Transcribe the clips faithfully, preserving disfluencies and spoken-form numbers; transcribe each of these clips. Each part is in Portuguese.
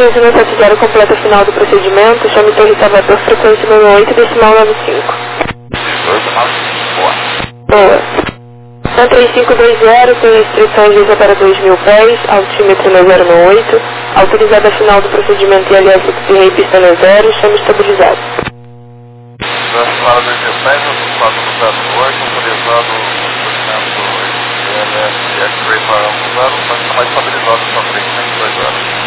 dois um sete zero completa o final do procedimento. Chame Torre Salvador, frequência número oito, decimal nove cinco. oito nove cinco, boa. Boa. um três cinco dois zero, tem restrição de uso para dois mil pés, altímetro no zero no oito, autorizada a final do procedimento I L S X e pista no zero, chame estabilizado. Para dois mil pés, autorizado no zero oito, autorizado no procedimento I L S X-ray para um zero, mas está mais estabilizado para frente, né, em dois horas.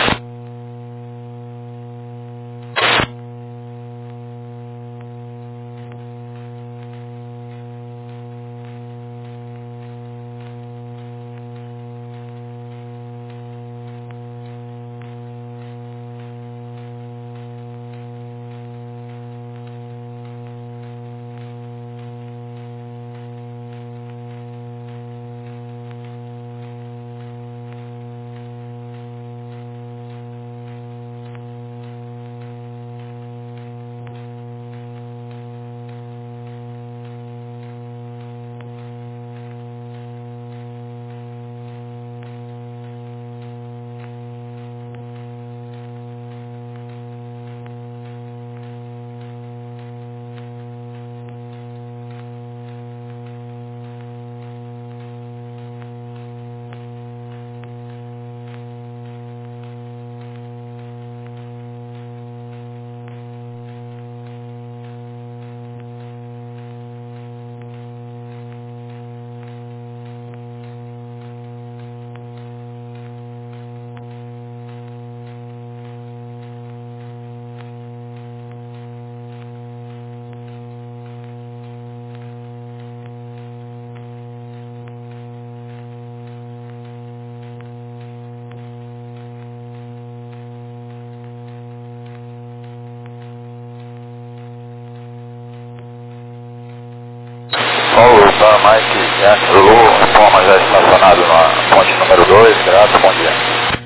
Paulo da Mike Yankee Zulu, Toma já estacionado na ponte número dois, graças, bom dia.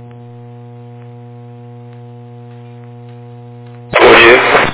Bom dia.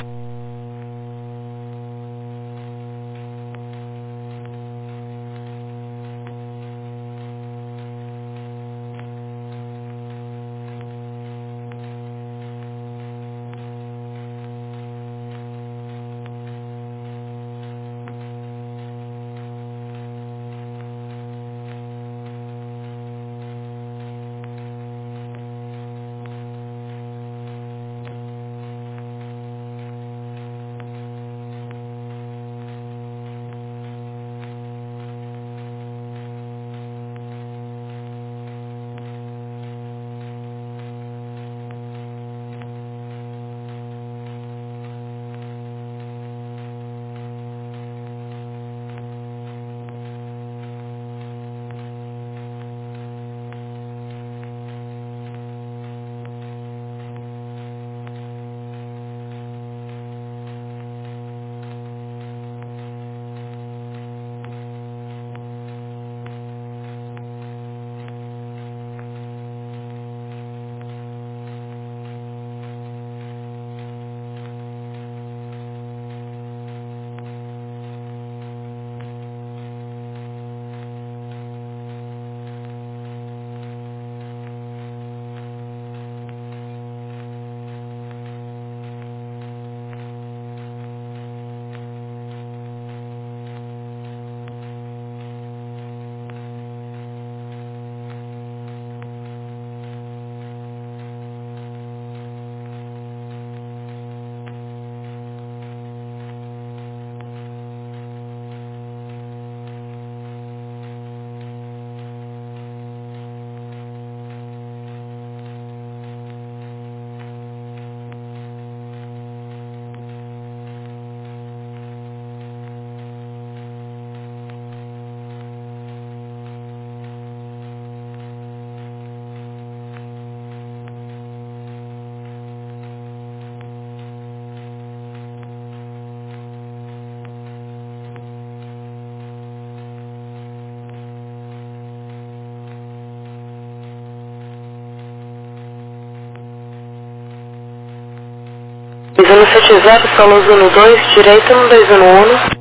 dois um sete zero, São dois um dois, direito no dois um um.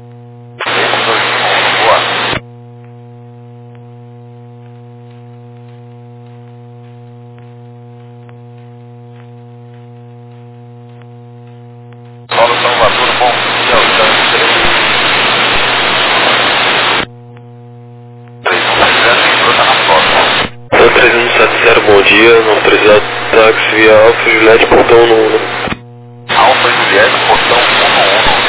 bom dia, não precisa de táxi via Alfa Juliette, portão um, né? Alfa Juliette, portão um.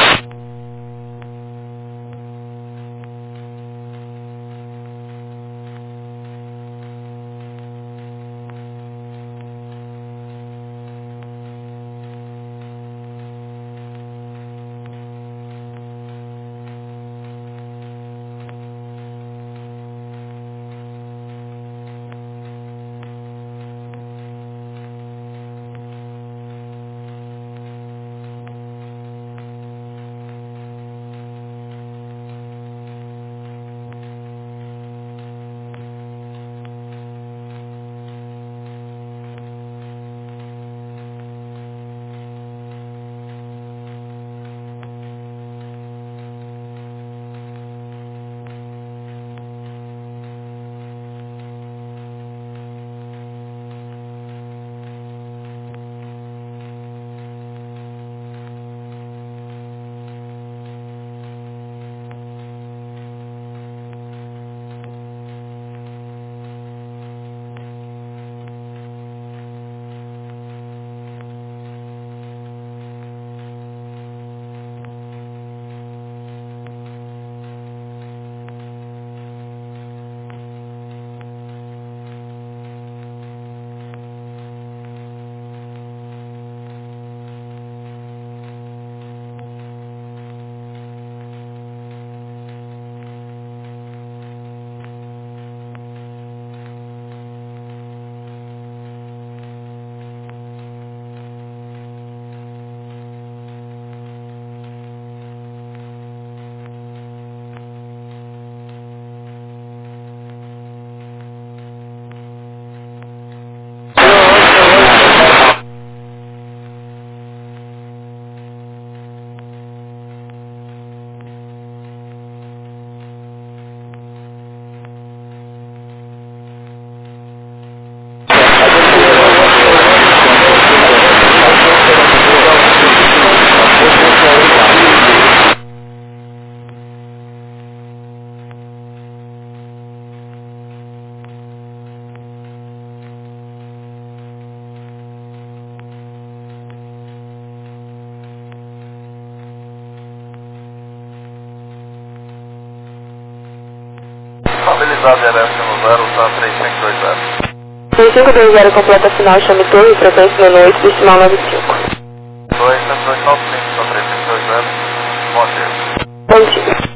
Estabilizado L S no zero, tá três cinco dois zero. três cinco dois zero completa final, chame torre, frequência no noite, decimal noventa e cinco. dois cinco dois nove cinco, tá três cinco dois zero. Bom dia. Bom dia.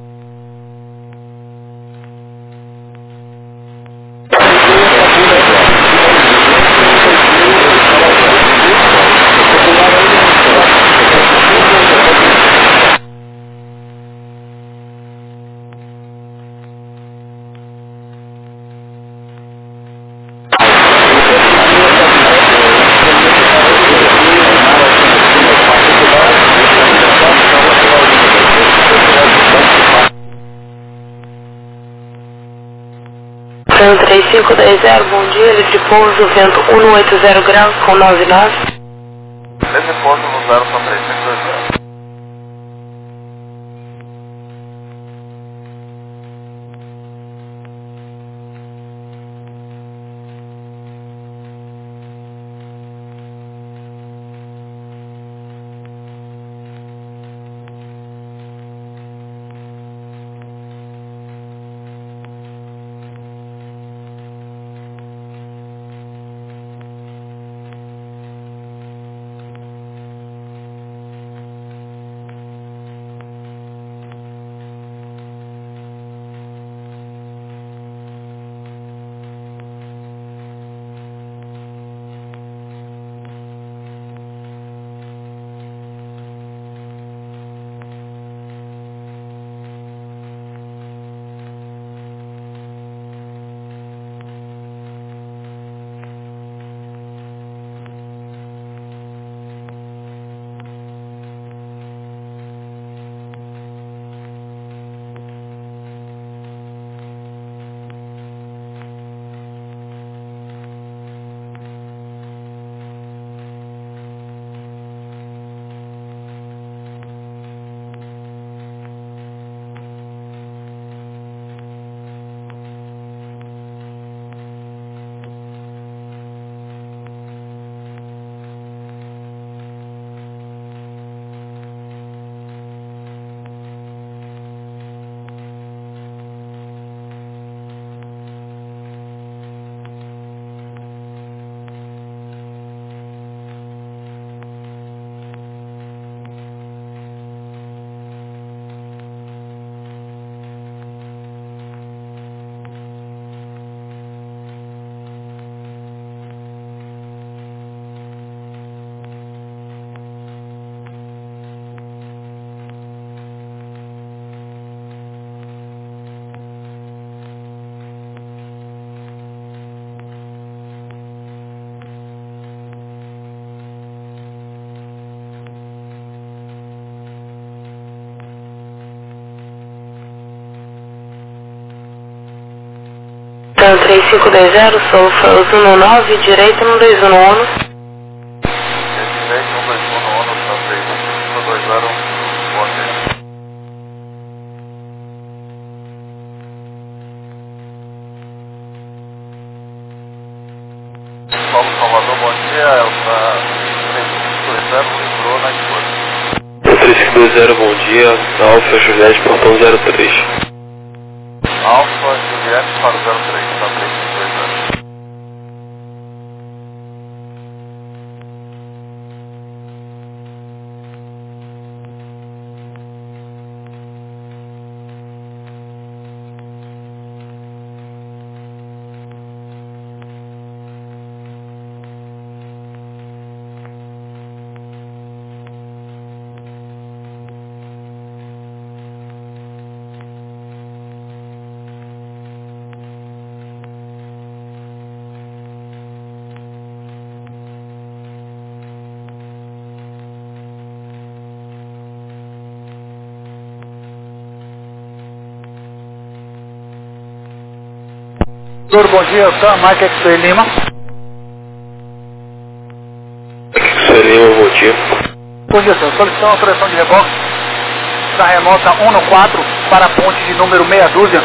três cinco dois zero, bom dia, livre pouso, vento cento e oitenta graus com nove nove. Livre pouso no zero, tá três cinco dois zero. cinco dois zero, Solo Frozen um nove, direita um dois um no ONU. Direita um dois um no ONU, tá três cinco dois zero, bom dia. Paulo Salvador, bom dia, é o três cinco dois zero, lembrou na escolha. três cinco dois zero, bom dia, Alfa Juliette, portão zero três. Alfa Juliette para zero três, tá três cinco dois zero. Doutor, bom dia, Sam, Mike X-Ray Lima. X-Ray Lima, bom dia. Bom dia, senhor. Solicitando uma autorização de reboque da remota um no quatro para a ponte de número meia dúzia.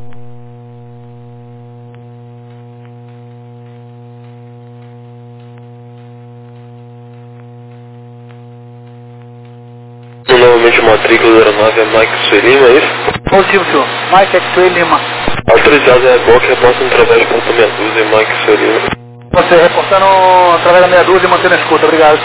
Novamente matrícula zero nove é Mike X-Ray Lima, é isso? Positivo, senhor. Mike X-Ray Lima. Autorizado é reboque, reporta através do portão meia dúzia, Mike X-Ray Lima. Você reportando através da meia dúzia e mantendo a escuta. Obrigado.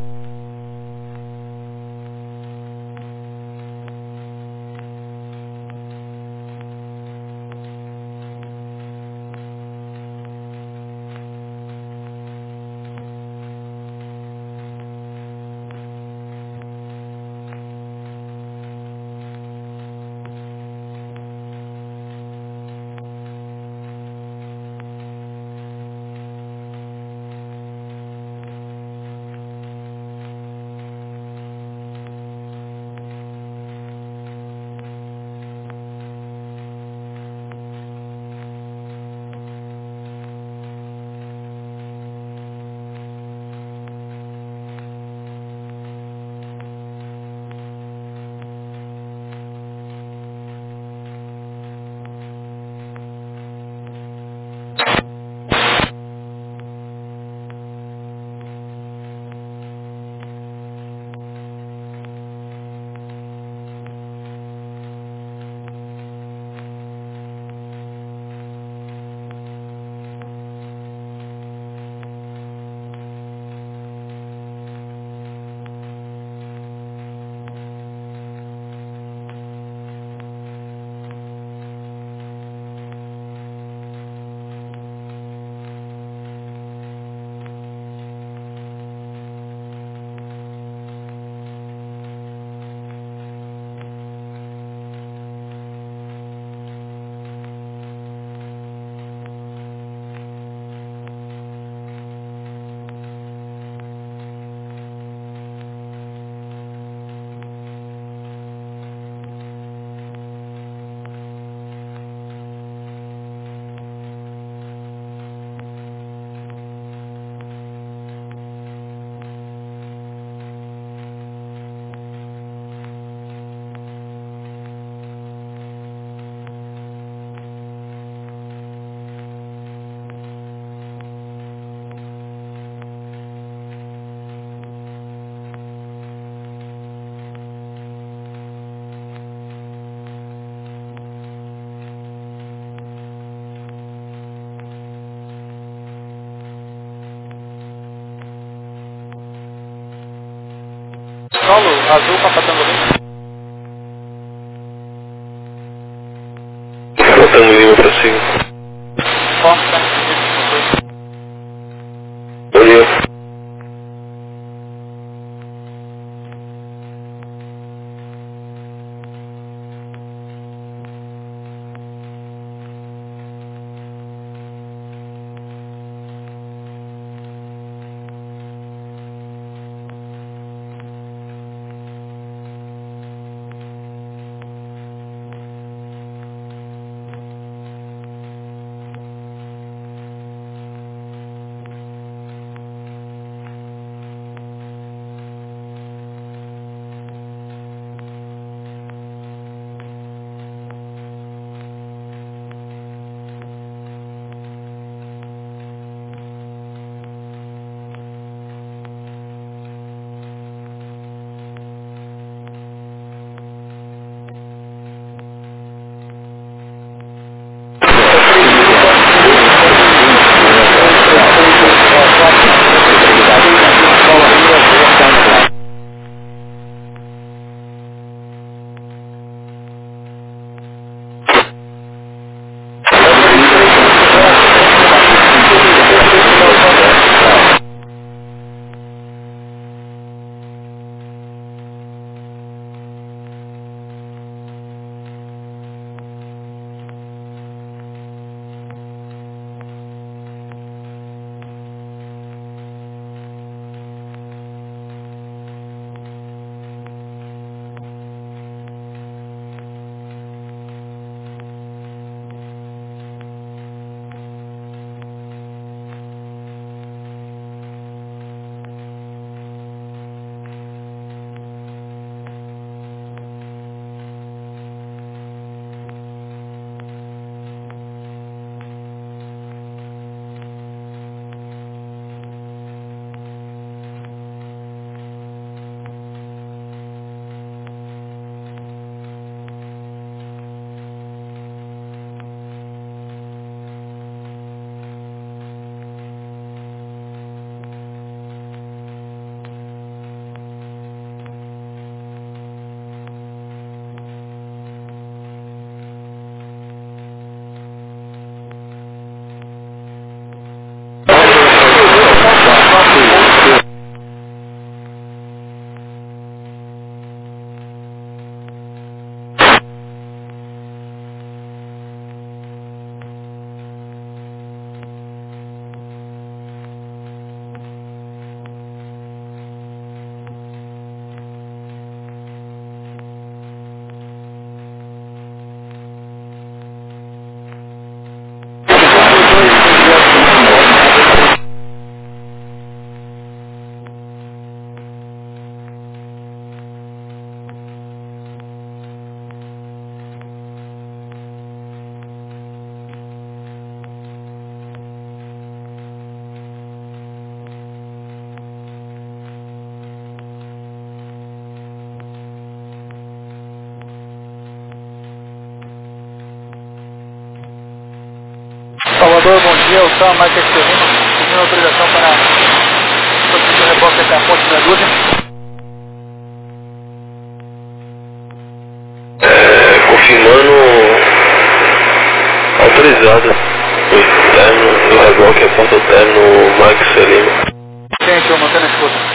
Solo, azul, Papatango Lima. Papatango Lima para cima. Fox, Bom dia. Elton, Mike Excelema, pedindo autorização para prosseguir o reboque até a ponte Medusa. É, confirmando autorizado o término do reboque a ponta término Mike Excelema. Gente, eu mantendo a escuta.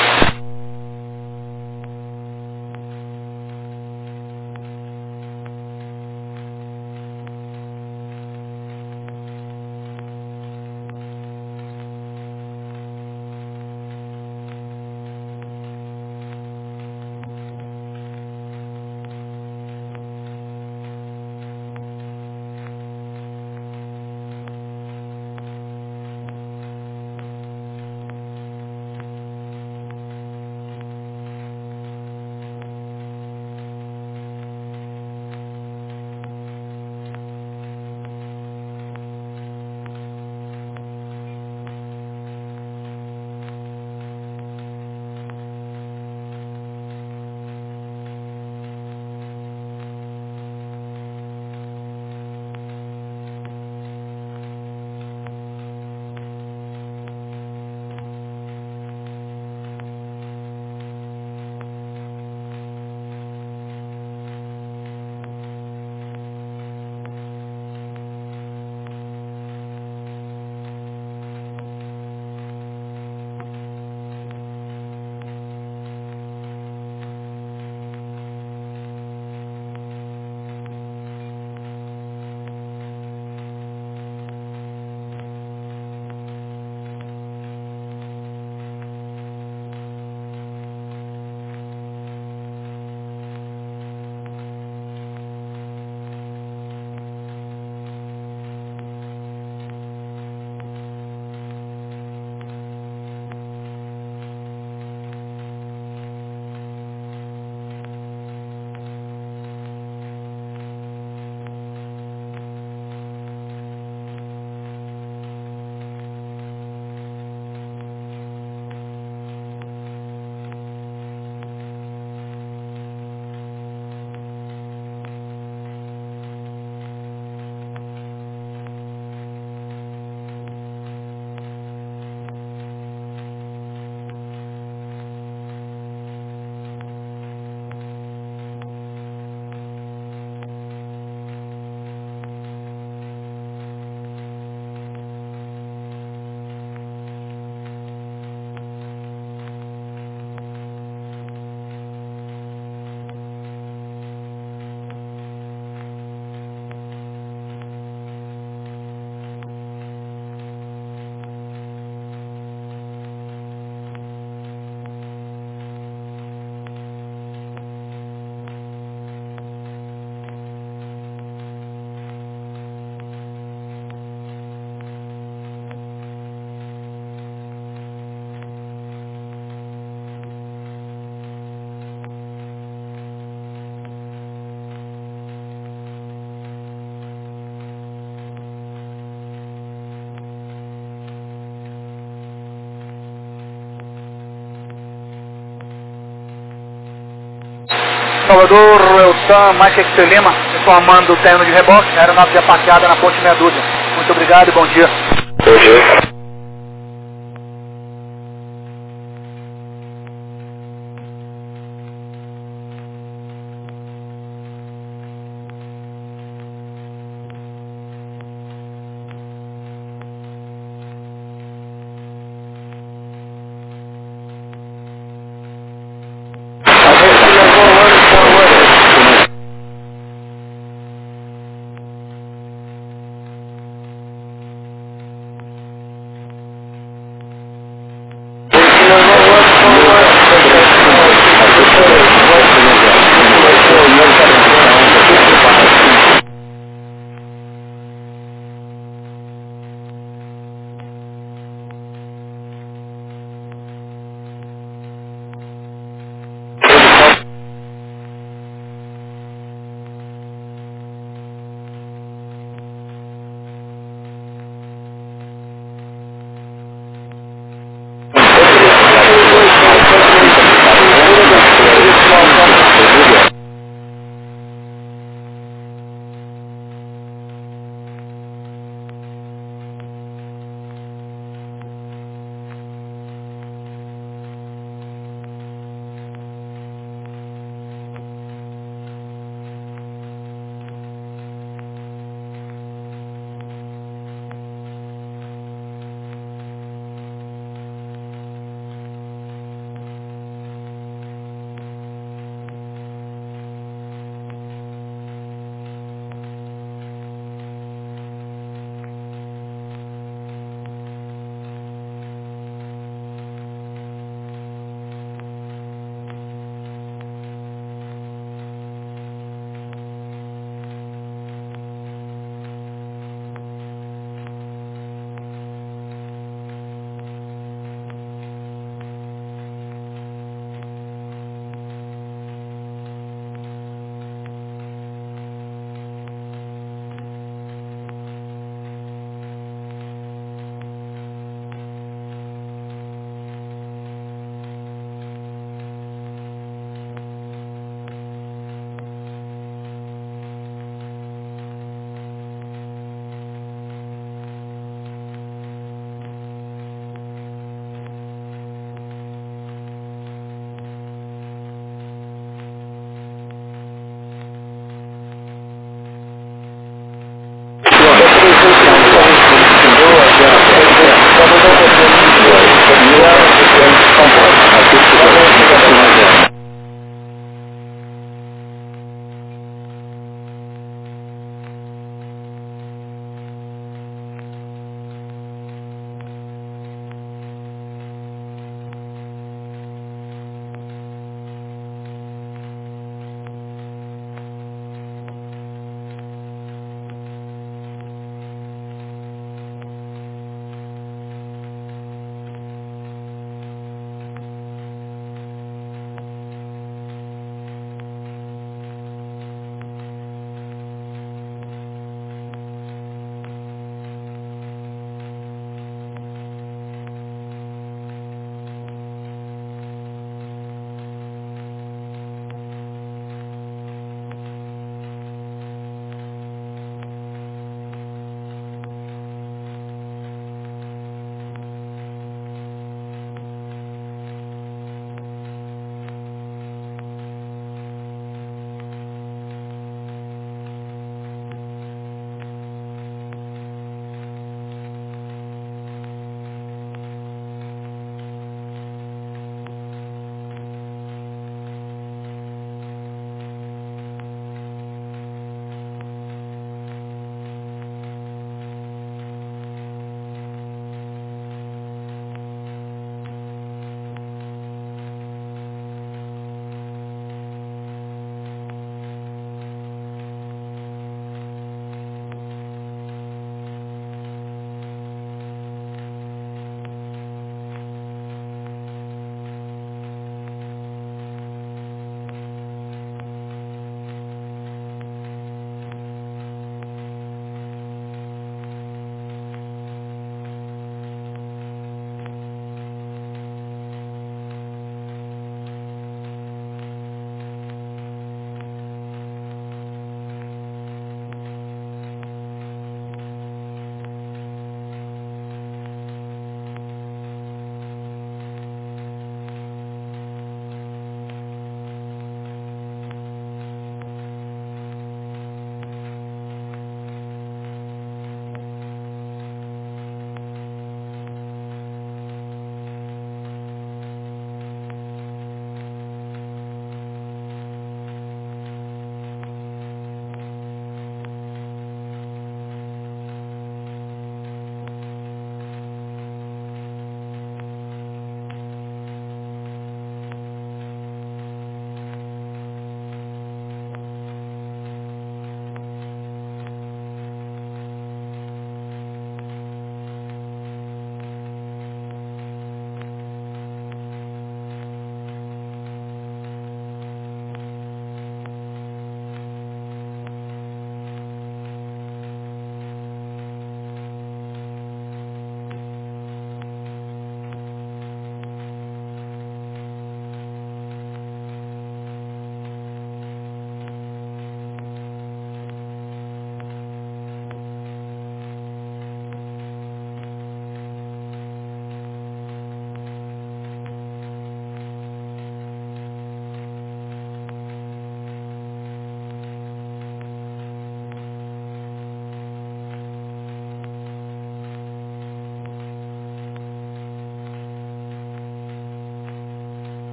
Salvador, Elton, Mike Excelema, informando o término de reboque, a aeronave já parqueada na ponte Meia Dúzia. Muito obrigado e bom dia. Bom dia.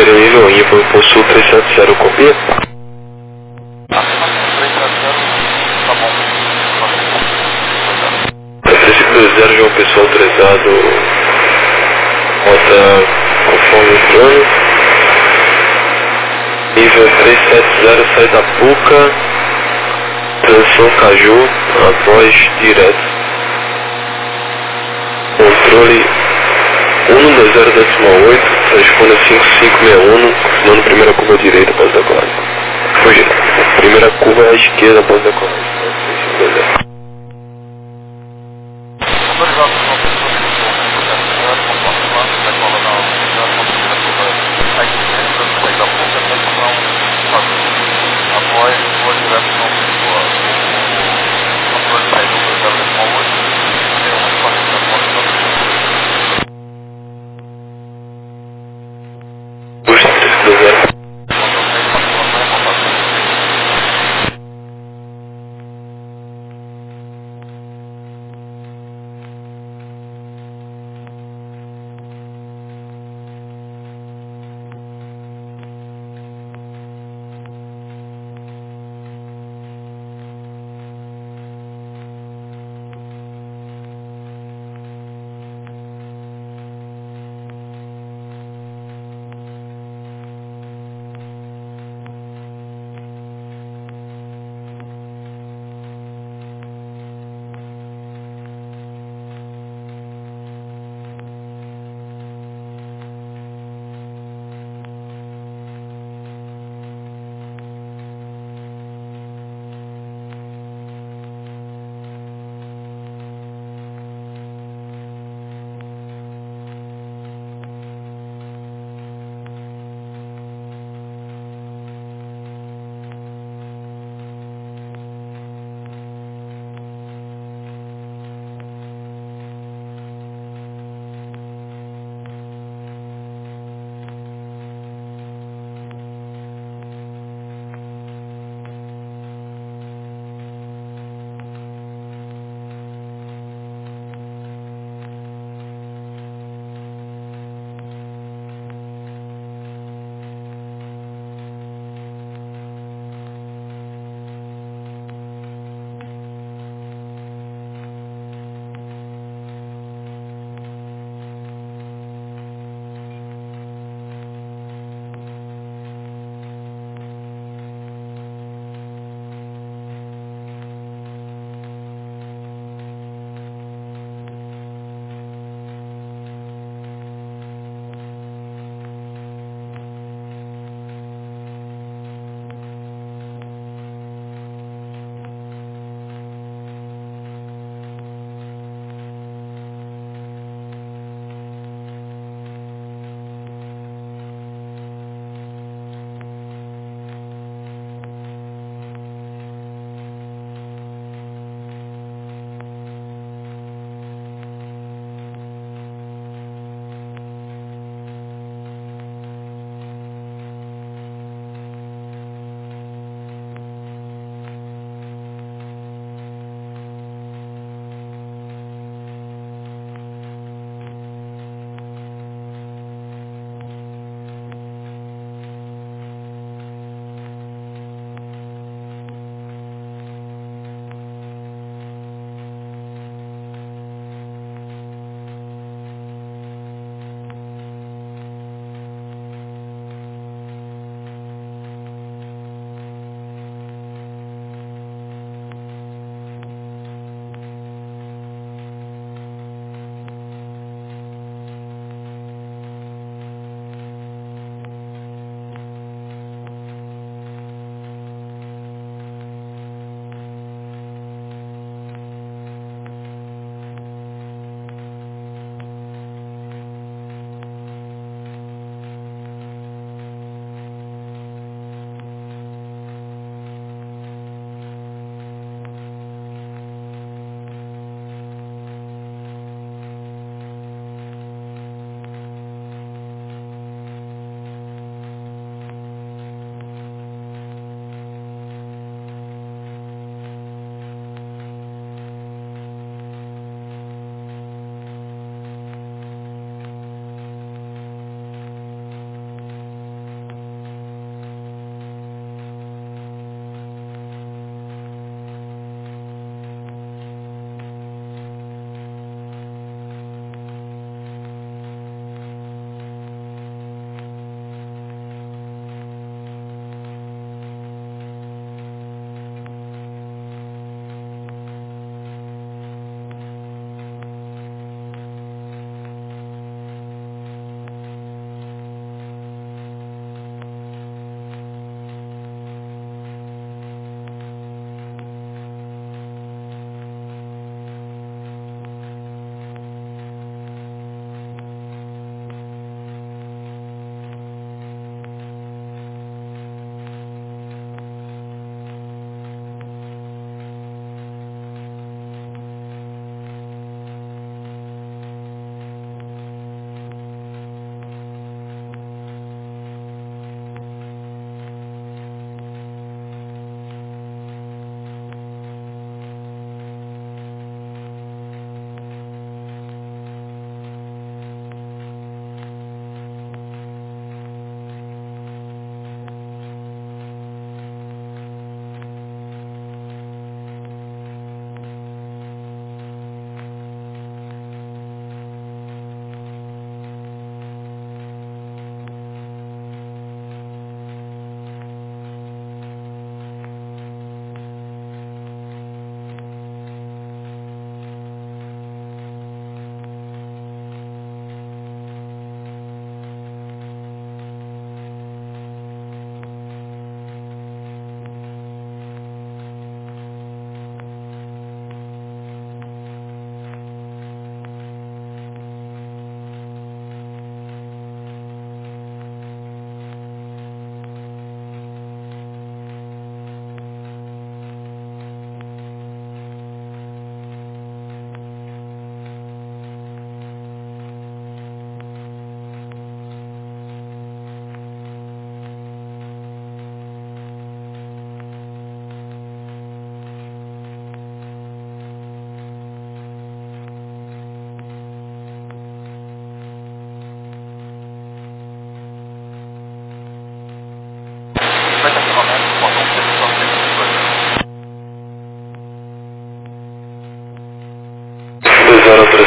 passageiro nível Info por Sul trezentos e setenta, copia? Tá bom. trezentos e cinquenta, João Pessoa autorizado, rota conforme o plano. Nível trezentos e setenta, sai da Puca, transição Caju, após direto. Controle um dois zero oito, responda cinco cinco seis um, confirmando primeira curva à direita após decolagem. Fugir. Primeira curva à esquerda após decolagem. três cinco dois zero. Autorizado por uma pessoa de zero, conforme o plano, decola na zero, primeira curva à esquerda, sai da Puca, transição Caju. Após, voa direto João Pessoa. O controle sai do um dois zero oito, tem um espaço da porta da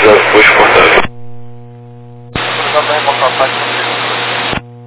autorizado posto portável. Autorizado para reportar ataque no trinta e dois.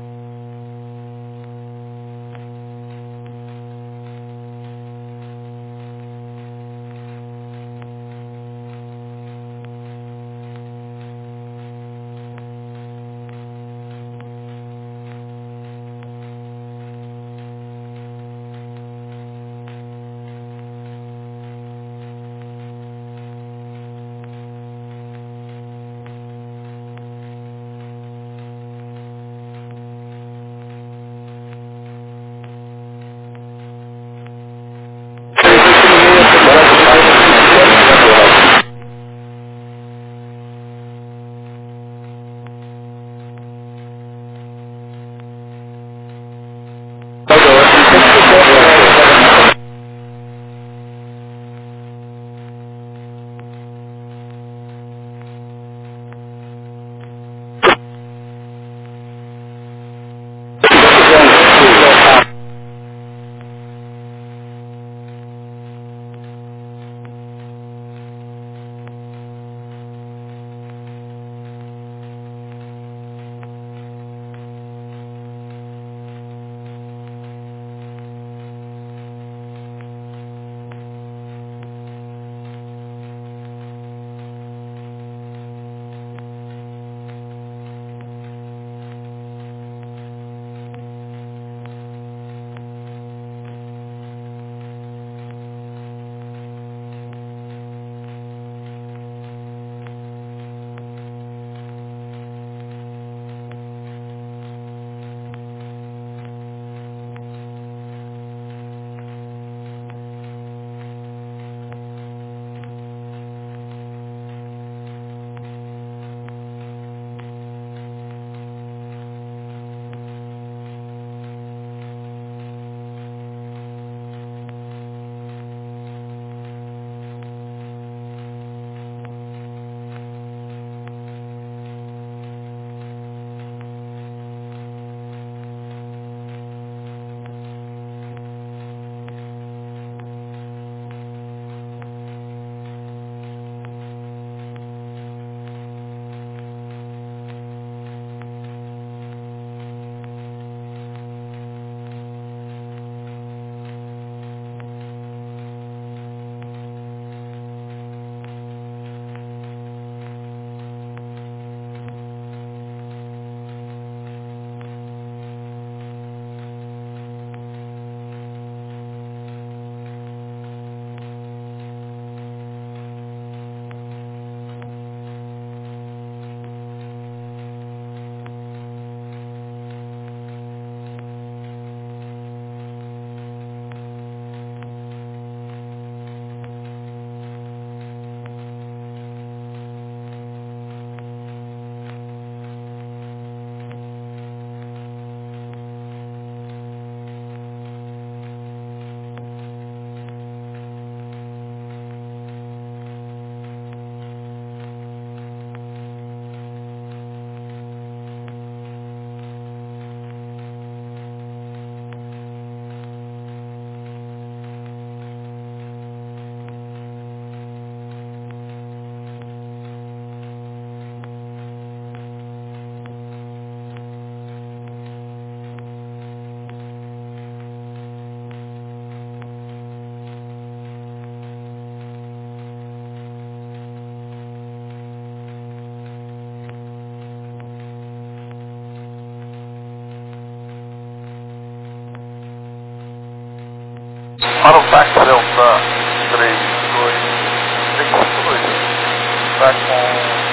Para o táxi Delta três dois três dois, está com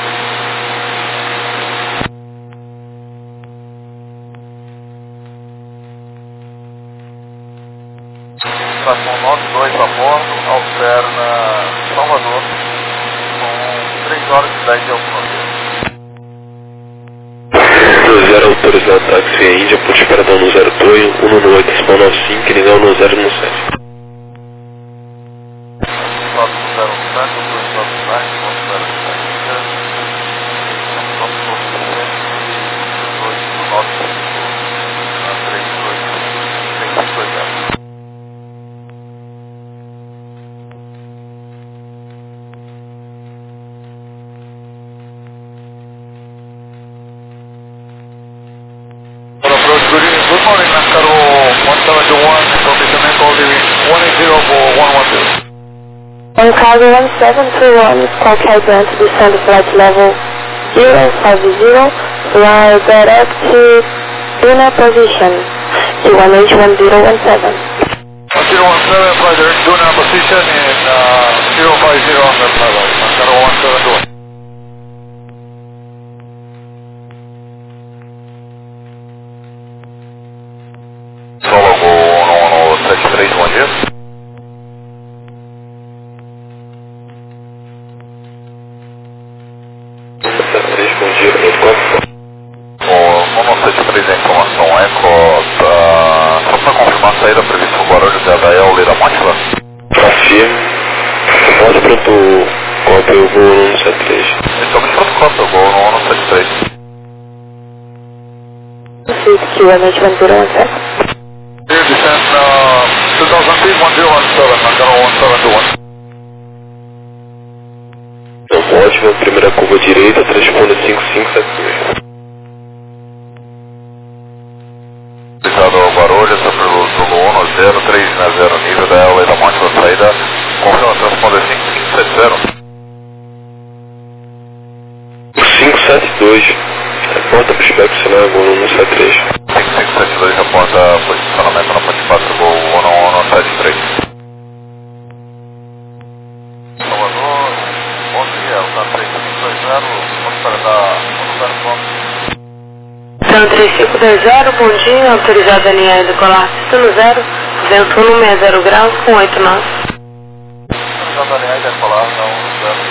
está com nove dois a bordo, alterna Salvador, com três horas e dez de autonomia. zero autorizado táxi em Índia, por esperadão no zero dois, um no oito, spawn nove cinco, inicial no zero no sete. Um cargo one seven two one, Qualquer Brand, descend flight level zero five zero, fly direct to Duna position, Q one H one zero one seven. zero one seven, fly direct Duna position in uh, zero five zero on the level, zero one seven two one. Solo Gol um um sete três, bom dia. sete três, bom dia, pronto, O um um sete três é a informação Eco, tá, só para confirmar a saída prevista no Guarulhos da H L da Mátila? confirme, pode pronto, cópia o Gol um um sete três. Estamos pronto, cópia, Gol um um sete três. Q one H one zero one seven. Dear descent, uh, two thousand feet, one zero one seven, zero one seven two one. Então, ótimo, primeira curva direita, transponda cinco cinco sete dois. Visado ao Guarulhos, pelo Zulu um zero três zero, nível da L A da Mátila saída, confirma transponder cinco cinco sete zero. cinco sete dois, reporta para o espectro sinal Gol um um sete três. cinco cinco sete dois, reporta posicionamento na ponte quatro, Gol um um sete três. Salvador, bom dia, o três cinco dois zero, vamos para dar um ponto. Então três cinco dois zero, bom dia, autorizado a linha decolar, sistema zero, vento um sessenta graus com oito nós. Autorizado a linha decolar, não, zero.